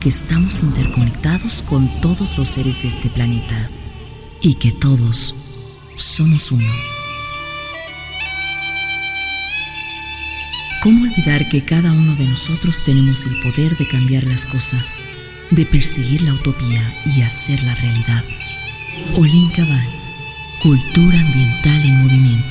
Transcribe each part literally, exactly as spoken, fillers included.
que estamos interconectados con todos los seres de este planeta y que todos somos uno. ¿Cómo olvidar que cada uno de nosotros tenemos el poder de cambiar las cosas, de perseguir la utopía y hacerla realidad? Olin Cabán, cultura ambiental en movimiento.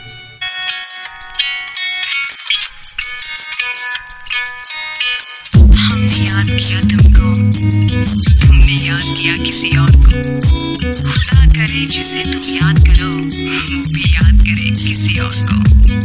हमने याद किया तुमको, तुमने याद किया किसी और को। खुदा करे जिसे तुम याद करो, वो भी याद करे किसी और को।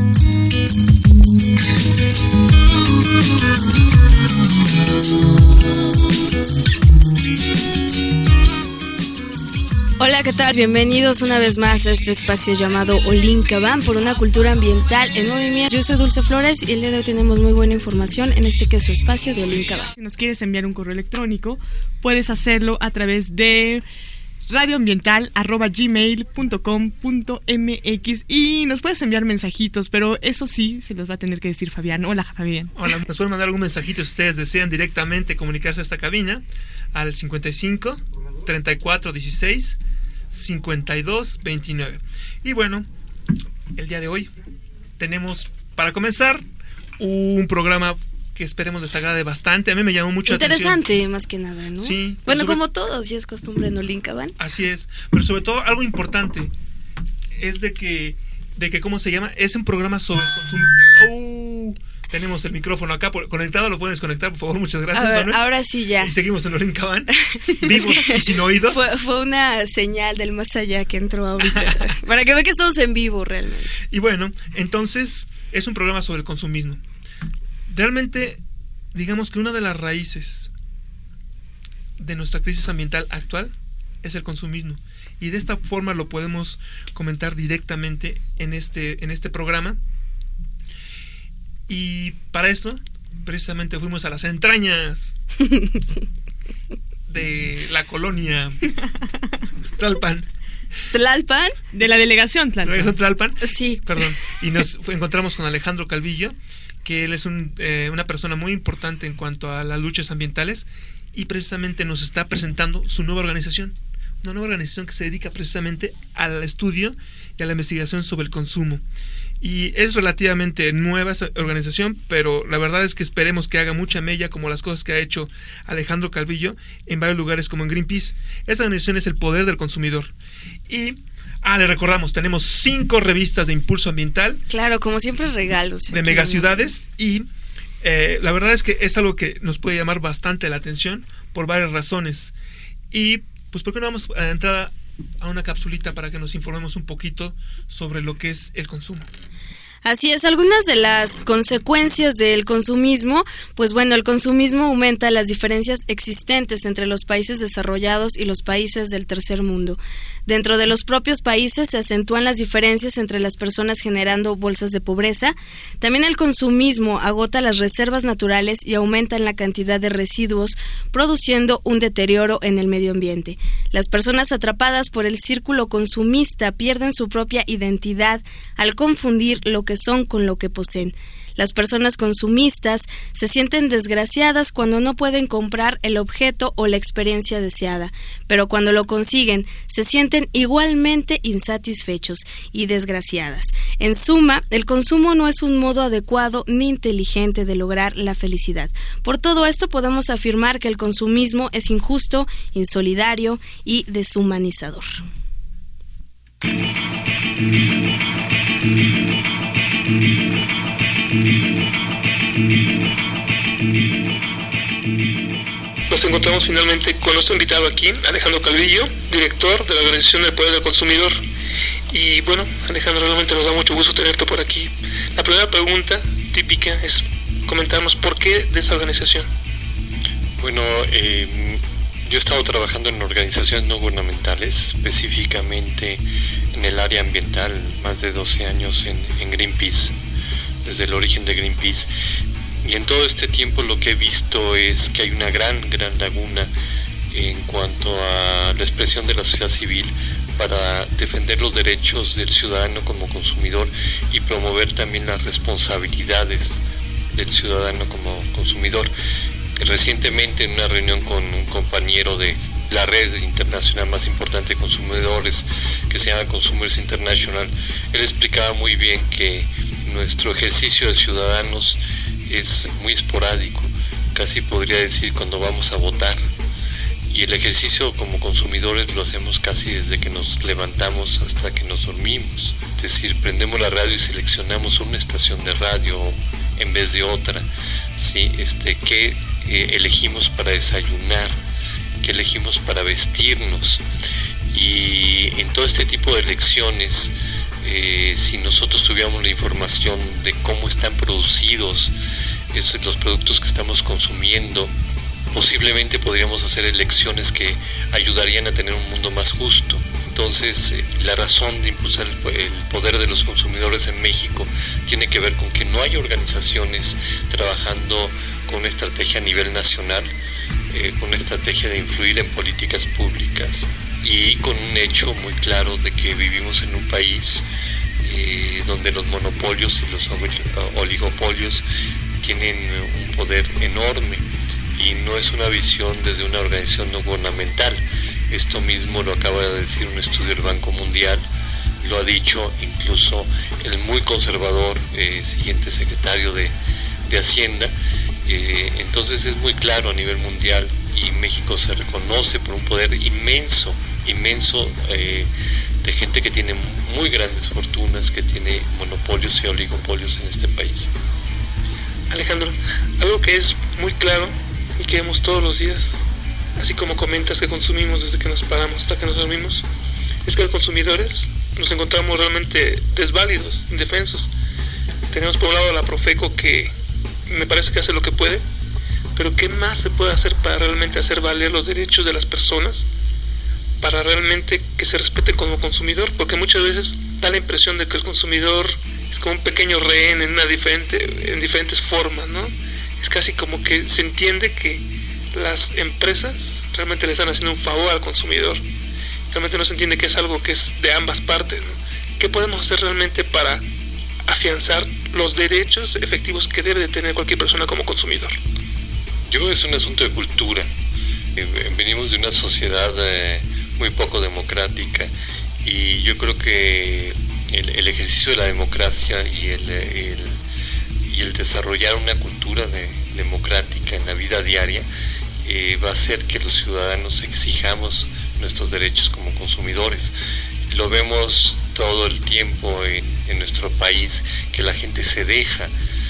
Hola, ¿qué tal? Bienvenidos una vez más a este espacio llamado Olin Cabán, por una cultura ambiental en movimiento. Yo soy Dulce Flores y el día de hoy tenemos muy buena información en este que es su espacio de Olin Cabán. Si nos quieres enviar un correo electrónico, puedes hacerlo a través de radioambiental arroba gmail punto com punto mx y nos puedes enviar mensajitos, pero eso sí, se los va a tener que decir Fabián. Hola, Fabián. Hola, nos pueden mandar algún mensajito si ustedes desean directamente comunicarse a esta cabina al cincuenta y cinco, treinta y cuatro, dieciséis, cincuenta y dos, veintinueve. Y bueno, el día de hoy tenemos, para comenzar, un programa que esperemos les agrade bastante. A mí me llamó mucho la atención. Interesante, más que nada, ¿no? Sí. Bueno, sobre... como todos, si es costumbre en Olin Cabán. Así es, pero sobre todo algo importante es de que, de que ¿cómo se llama? Es un programa sobre consumo. Oh, tenemos el micrófono acá por, conectado, lo pueden desconectar, por favor, muchas gracias, A ver, Manuel. ahora sí ya. Y seguimos en Olin Cabán, vivos y sin oídos. Fue, fue una señal del más allá que entró ahorita, para que vean que estamos en vivo realmente. Y bueno, entonces es un programa sobre el consumismo. Realmente, digamos que una de las raíces de nuestra crisis ambiental actual es el consumismo. Y de esta forma lo podemos comentar directamente en este, en este programa. Y para esto, precisamente fuimos a las entrañas de la colonia Tlalpan. ¿Tlalpan? De la delegación Tlalpan. ¿Delegación Tlalpan? Sí. Perdón. Y nos fue, encontramos con Alejandro Calvillo, que él es un, eh, una persona muy importante en cuanto a las luchas ambientales y precisamente nos está presentando su nueva organización. Una nueva organización que se dedica precisamente al estudio y a la investigación sobre el consumo. Y es relativamente nueva esa organización, pero la verdad es que esperemos que haga mucha mella, como las cosas que ha hecho Alejandro Calvillo en varios lugares como en Greenpeace. Esta organización es el poder del consumidor. Y, ah, le recordamos, tenemos cinco revistas de impulso ambiental. Claro, como siempre regalos. De megaciudades y eh, la verdad es que es algo que nos puede llamar bastante la atención por varias razones. Y, pues, ¿por qué no vamos a entrar a una capsulita para que nos informemos un poquito sobre lo que es el consumo? Así es, algunas de las consecuencias del consumismo, pues bueno, el consumismo aumenta las diferencias existentes entre los países desarrollados y los países del tercer mundo. Dentro de los propios países se acentúan las diferencias entre las personas, generando bolsas de pobreza. También el consumismo agota las reservas naturales y aumenta la cantidad de residuos, produciendo un deterioro en el medio ambiente. Las personas atrapadas por el círculo consumista pierden su propia identidad al confundir lo que son con lo que poseen. Las personas consumistas se sienten desgraciadas cuando no pueden comprar el objeto o la experiencia deseada, pero cuando lo consiguen se sienten igualmente insatisfechos y desgraciadas. En suma, el consumo no es un modo adecuado ni inteligente de lograr la felicidad. Por todo esto podemos afirmar que el consumismo es injusto, insolidario y deshumanizador. Nos encontramos finalmente con nuestro invitado aquí, Alejandro Calvillo, director de la Organización del Poder del Consumidor. Y bueno, Alejandro, realmente nos da mucho gusto tenerte por aquí. La primera pregunta típica es comentarnos por qué de esa organización. Bueno, eh, yo he estado trabajando en organizaciones no gubernamentales, específicamente en el área ambiental, más de doce años en, en Greenpeace, desde el origen de Greenpeace. Y en todo este tiempo lo que he visto es que hay una gran, gran laguna en cuanto a la expresión de la sociedad civil para defender los derechos del ciudadano como consumidor y promover también las responsabilidades del ciudadano como consumidor. Recientemente, en una reunión con un compañero de la red internacional más importante de consumidores, que se llama Consumers International, él explicaba muy bien que nuestro ejercicio de ciudadanos es muy esporádico, casi podría decir cuando vamos a votar, y el ejercicio como consumidores lo hacemos casi desde que nos levantamos hasta que nos dormimos. Es decir, prendemos la radio y seleccionamos una estación de radio en vez de otra, ¿sí? Este, ¿qué eh, elegimos para desayunar? ¿Qué elegimos para vestirnos? Y en todo este tipo de elecciones, eh, si nosotros tuviéramos la información de cómo están producidos esos, los productos que estamos consumiendo, posiblemente podríamos hacer elecciones que ayudarían a tener un mundo más justo. Entonces, eh, la razón de impulsar el, el poder de los consumidores en México tiene que ver con que no hay organizaciones trabajando con una estrategia a nivel nacional, eh, con una estrategia de influir en políticas públicas, y con un hecho muy claro de que vivimos en un país eh, donde los monopolios y los oligopolios tienen un poder enorme, y no es una visión desde una organización no gubernamental. Esto mismo lo acaba de decir un estudio del Banco Mundial, lo ha dicho incluso el muy conservador eh, siguiente secretario de, de Hacienda. Eh, entonces es muy claro a nivel mundial, y México se reconoce por un poder inmenso, inmenso eh, de gente que tiene muy grandes fortunas, que tiene monopolios y oligopolios en este país. Alejandro, algo que es muy claro y que vemos todos los días, así como comentas que consumimos desde que nos paramos hasta que nos dormimos, es que los consumidores nos encontramos realmente desválidos, indefensos. Tenemos por un lado a la Profeco, que me parece que hace lo que puede, pero ¿qué más se puede hacer para realmente hacer valer los derechos de las personas? Para realmente que se respete como consumidor, porque muchas veces da la impresión de que el consumidor es como un pequeño rehén en, una diferente, en diferentes formas, ¿no? Es casi como que se entiende que las empresas realmente le están haciendo un favor al consumidor. Realmente no se entiende que es algo que es de ambas partes, ¿no? ¿Qué podemos hacer realmente para afianzar los derechos efectivos que debe de tener cualquier persona como consumidor? Yo creo que es un asunto de cultura. Eh, venimos de una sociedad eh, muy poco democrática, y yo creo que el, el ejercicio de la democracia y el, el, y el desarrollar una cultura de, democrática en la vida diaria eh, va a hacer que los ciudadanos exijamos nuestros derechos como consumidores. Lo vemos todo el tiempo en, en nuestro país, que la gente se deja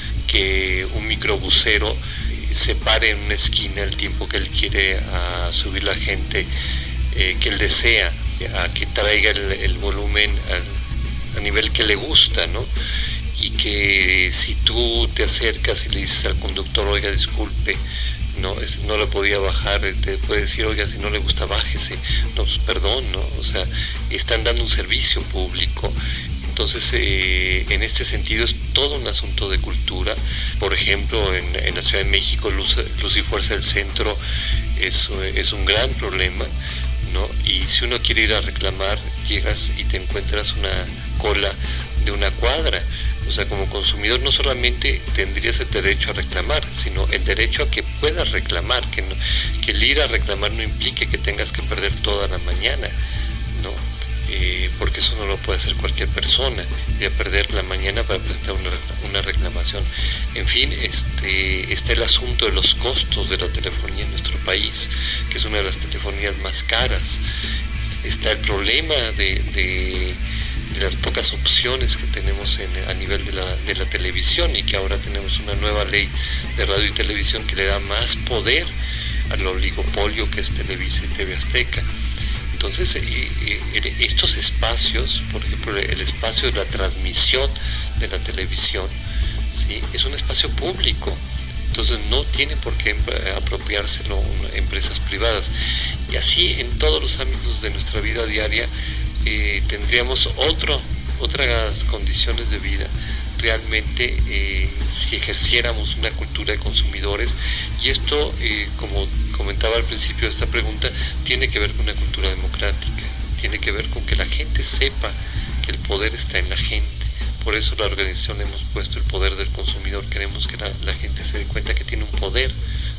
que un microbusero se pare en una esquina el tiempo que él quiere a subir la gente eh, que él desea, a que traiga el, el volumen al, a nivel que le gusta, ¿no? Y que si tú te acercas y le dices al conductor, oiga, disculpe, no, es, no lo podía bajar, te puede decir, oiga, si no le gusta, bájese. No, pues perdón, ¿no? O sea, están dando un servicio público. Entonces, eh, en este sentido es todo un asunto de cultura. Por ejemplo, en, en la Ciudad de México, Luz, Luz y Fuerza del Centro es, es un gran problema, ¿no? Y si uno quiere ir a reclamar, llegas y te encuentras una cola de una cuadra. O sea, como consumidor no solamente tendrías el derecho a reclamar, sino el derecho a que puedas reclamar, que, no, que el ir a reclamar no implique que tengas que perder toda la mañana, ¿no? Eh, porque eso no lo puede hacer cualquier persona, y a perder la mañana para presentar una, una reclamación. En fin, este, está el asunto de los costos de la telefonía en nuestro país, que es una de las telefonías más caras. Está el problema de, de, de las pocas opciones que tenemos en, a nivel de la, de la televisión, y que ahora tenemos una nueva ley de radio y televisión que le da más poder al oligopolio que es Televisa y T V Azteca. Entonces, eh, eh, estos espacios, por ejemplo, el espacio de la transmisión de la televisión, ¿sí?, es un espacio público. Entonces no tienen por qué apropiárselo empresas privadas. Y así en todos los ámbitos de nuestra vida diaria eh, tendríamos otro, otras condiciones de vida realmente eh, si ejerciéramos una cultura de consumidores. Y esto, eh, como comentaba al principio de esta pregunta, tiene que ver con una cultura democrática, tiene que ver con que la gente sepa que el poder está en la gente. Por eso la organización le hemos puesto el poder del consumidor. Queremos que la, la gente se dé cuenta que tiene un poder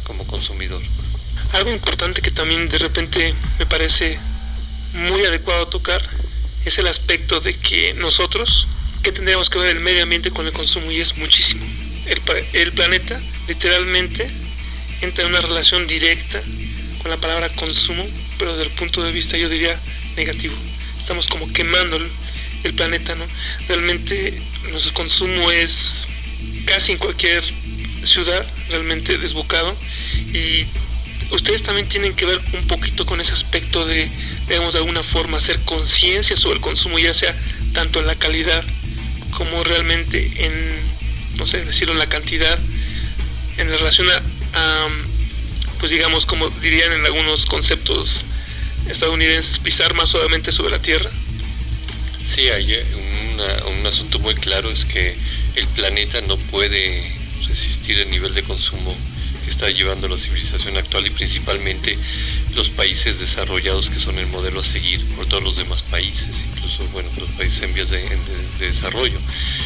como consumidor. Algo importante que también de repente me parece muy adecuado tocar es el aspecto de que nosotros, que tendríamos que ver el medio ambiente con el consumo, y es muchísimo. El, el planeta literalmente entra en una relación directa con la palabra consumo, pero desde el punto de vista, yo diría, negativo. Estamos como quemando el, el planeta, ¿no? Realmente nuestro consumo es casi en cualquier ciudad, realmente desbocado, y ustedes también tienen que ver un poquito con ese aspecto de, digamos, de alguna forma hacer conciencia sobre el consumo, ya sea tanto en la calidad como realmente en, no sé, decirlo, en la cantidad, en relación a, a pues digamos, como dirían en algunos conceptos estadounidenses, pisar más suavemente sobre la tierra. Sí, hay una, un asunto muy claro, es que el planeta no puede resistir el nivel de consumo que está llevando la civilización actual, y principalmente los países desarrollados, que son el modelo a seguir por todos los demás países, incluso, bueno, los países en vías de, de, de desarrollo.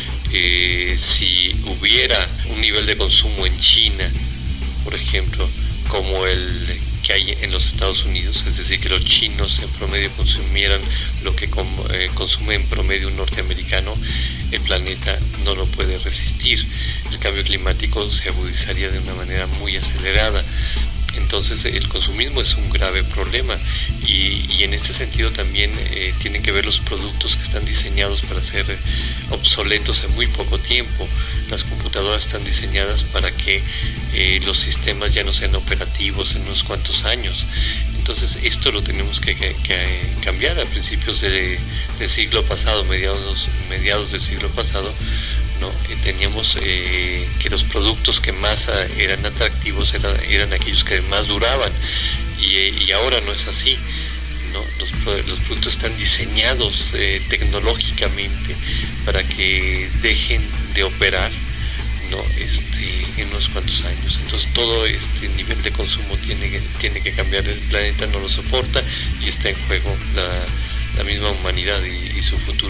Eh, si hubiera un nivel de consumo en China, por ejemplo, como el que hay en los Estados Unidos, es decir, que los chinos en promedio consumieran lo que com, eh, consume en promedio un norteamericano, el planeta no lo puede resistir. El cambio climático se agudizaría de una manera muy acelerada. Entonces el consumismo es un grave problema, y, y en este sentido también eh, tienen que ver los productos que están diseñados para ser obsoletos en muy poco tiempo. Las computadoras están diseñadas para que eh, los sistemas ya no sean operativos en unos cuantos años. Entonces esto lo tenemos que, que, que cambiar. A principios de, del siglo pasado, mediados, mediados del siglo pasado, ¿no? Eh, teníamos eh, que los productos que más uh, eran atractivos eran, eran aquellos que más duraban, y, y ahora no es así, ¿no? Los, los productos están diseñados eh, tecnológicamente para que dejen de operar, ¿no? este, en unos cuantos años. Entonces todo este nivel de consumo tiene que, tiene que cambiar. El planeta no lo soporta, y está en juego la, la misma humanidad y, y su futuro.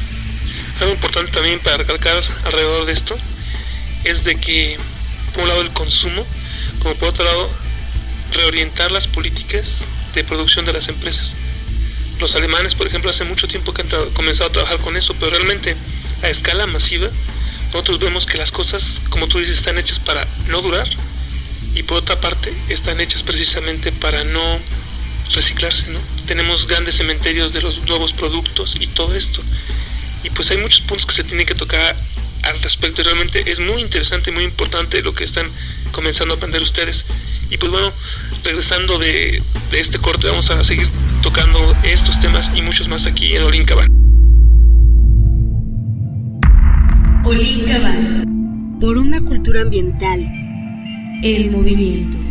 Algo importante también para recalcar alrededor de esto es de que, por un lado, el consumo, como por otro lado, reorientar las políticas de producción de las empresas. Los alemanes, por ejemplo, hace mucho tiempo que han tra- comenzado a trabajar con eso, pero realmente a escala masiva nosotros vemos que las cosas, como tú dices, están hechas para no durar, y por otra parte están hechas precisamente para no reciclarse, ¿no? Tenemos grandes cementerios de los nuevos productos y todo esto. Y pues hay muchos puntos que se tienen que tocar al respecto, y realmente es muy interesante, muy importante lo que están comenzando a aprender ustedes. Y pues bueno, regresando de, de este corte, vamos a seguir tocando estos temas y muchos más aquí en Olin Cabal. Olin Cabal, por una cultura ambiental, el movimiento.